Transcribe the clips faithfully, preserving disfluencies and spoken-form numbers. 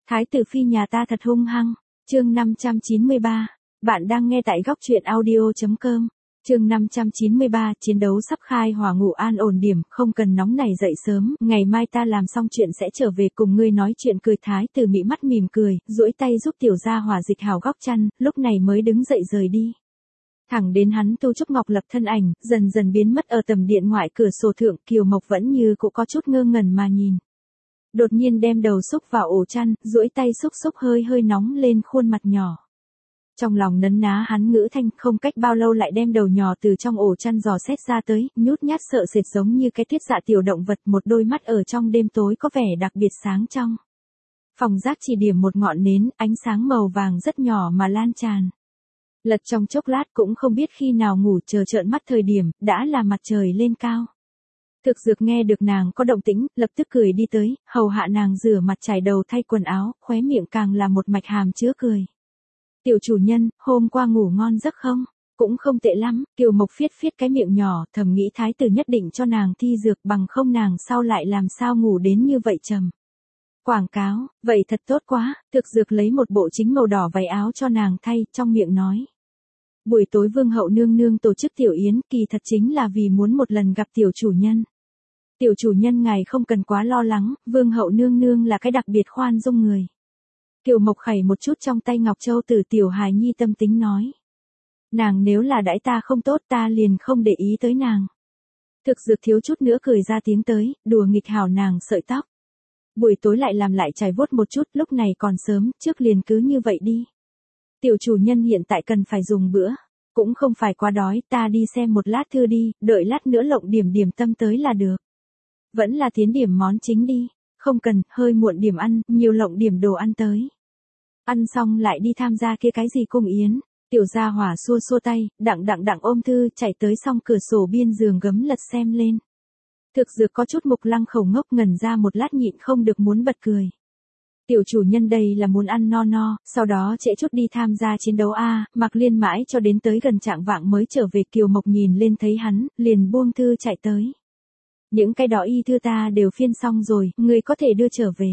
Thái tử phi nhà ta thật hung hăng. Chương năm trăm chín mươi ba. Bạn đang nghe tại góc truyện audio chấm com. Chương năm trăm chín mươi ba, chiến đấu sắp khai hỏa, ngủ an ổn điểm, không cần nóng nảy dậy sớm, ngày mai ta làm xong chuyện sẽ trở về cùng ngươi nói chuyện. Cười Thái tử mị mắt mỉm cười, duỗi tay giúp tiểu gia hỏa dịch hào góc chăn, lúc này mới đứng dậy rời đi. Thẳng đến hắn Tu Trúc Ngọc Lập thân ảnh, dần dần biến mất ở tầm điện ngoại cửa sổ thượng, Kiều Mộc vẫn như cũng có chút ngơ ngẩn mà nhìn. Đột nhiên đem đầu xúc vào ổ chăn, duỗi tay xúc xúc hơi hơi nóng lên khuôn mặt nhỏ. Trong lòng nấn ná hắn ngữ thanh, không cách bao lâu lại đem đầu nhỏ từ trong ổ chăn dò xét ra tới, nhút nhát sợ sệt giống như cái thiết dạ tiểu động vật, một đôi mắt ở trong đêm tối có vẻ đặc biệt sáng trong. Phòng giác chỉ điểm một ngọn nến, ánh sáng màu vàng rất nhỏ mà lan tràn. Lật trong chốc lát cũng không biết khi nào ngủ, chờ trợn mắt thời điểm, đã là mặt trời lên cao. Thực Dược nghe được nàng có động tĩnh, lập tức cười đi tới, hầu hạ nàng rửa mặt chải đầu thay quần áo, khóe miệng càng là một mạch hàm chứa cười. Tiểu chủ nhân, hôm qua ngủ ngon giấc không? Cũng không tệ lắm. Kiều Mộc phiết phiết cái miệng nhỏ, thầm nghĩ thái tử nhất định cho nàng thi dược, bằng không nàng sau lại làm sao ngủ đến như vậy trầm. Quảng cáo, vậy thật tốt quá. Thực Dược lấy một bộ chính màu đỏ váy áo cho nàng thay, trong miệng nói. Buổi tối vương hậu nương nương tổ chức tiểu yến, kỳ thật chính là vì muốn một lần gặp tiểu chủ nhân. Tiểu chủ nhân ngài không cần quá lo lắng, vương hậu nương nương là cái đặc biệt khoan dung người. Kiều Mộc khẩy một chút trong tay ngọc châu từ tiểu hài nhi, tâm tính nói. Nàng nếu là đãi ta không tốt, ta liền không để ý tới nàng. Thực Dược thiếu chút nữa cười ra tiếng tới, đùa nghịch hảo nàng sợi tóc. Buổi tối lại làm lại chải vuốt một chút, lúc này còn sớm, trước liền cứ như vậy đi. Tiểu chủ nhân hiện tại cần phải dùng bữa, cũng không phải quá đói, ta đi xem một lát thư đi, đợi lát nữa lộng điểm điểm tâm tới là được. Vẫn là tiến điểm món chính đi, không cần, hơi muộn điểm ăn, nhiều lộng điểm đồ ăn tới. Ăn xong lại đi tham gia kia cái gì cung yến. Tiểu gia hỏa xua xua tay, đặng đặng đặng ôm thư, chạy tới song cửa sổ biên giường gấm lật xem lên. Thực Dược có chút mục lăng khẩu ngốc, ngẩn ra một lát nhịn không được muốn bật cười. Tiểu chủ nhân đây là muốn ăn no no, sau đó trễ chút đi tham gia chiến đấu a. À, Mạc Liên mãi cho đến tới gần trạng vạng mới trở về. Kiều Mộc nhìn lên thấy hắn, liền buông thư chạy tới. Những cái đó y thư ta đều phiên xong rồi, ngươi có thể đưa trở về.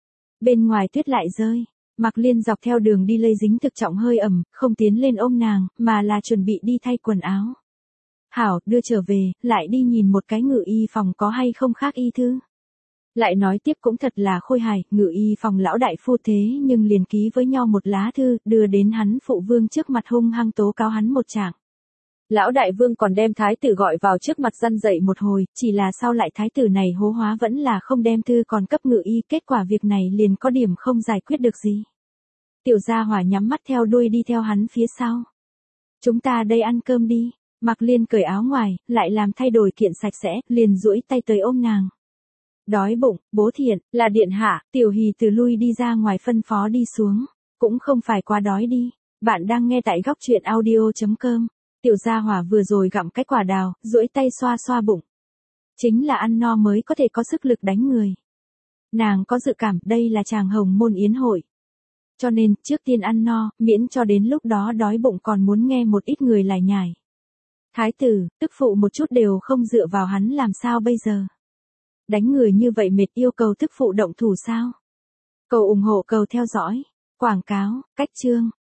Bên ngoài tuyết lại rơi, Mạc Liên dọc theo đường đi lây dính thực trọng hơi ẩm, không tiến lên ôm nàng, mà là chuẩn bị đi thay quần áo. Hảo, đưa trở về, lại đi nhìn một cái ngự y phòng có hay không khác y thư. Lại nói tiếp cũng thật là khôi hài, ngự y phòng lão đại phu thế nhưng liền ký với nhau một lá thư, đưa đến hắn phụ vương trước mặt hung hăng tố cáo hắn một trạng. Lão đại vương còn đem thái tử gọi vào trước mặt răn dậy một hồi, chỉ là sau lại thái tử này hố hóa vẫn là không đem thư còn cấp ngự y, kết quả việc này liền có điểm không giải quyết được gì. Tiểu gia hỏa nhắm mắt theo đuôi đi theo hắn phía sau. Chúng ta đây ăn cơm đi. Mạc Liên cởi áo ngoài, lại làm thay đổi kiện sạch sẽ, liền duỗi tay tới ôm nàng. Đói bụng, bố thiện, là điện hạ. Tiểu Hì từ lui đi ra ngoài phân phó đi xuống. Cũng không phải quá đói đi. Bạn đang nghe tại góc truyện audio chấm com. Tiểu gia hỏa vừa rồi gặm cái quả đào, duỗi tay xoa xoa bụng. Chính là ăn no mới có thể có sức lực đánh người. Nàng có dự cảm đây là chàng hồng môn yến hội. Cho nên, trước tiên ăn no, miễn cho đến lúc đó đói bụng còn muốn nghe một ít người lải nhải. Thái tử, tức phụ một chút đều không dựa vào hắn làm sao bây giờ? Đánh người như vậy mệt, yêu cầu tức phụ động thủ sao? Cầu ủng hộ, cầu theo dõi. Quảng cáo, cách chương.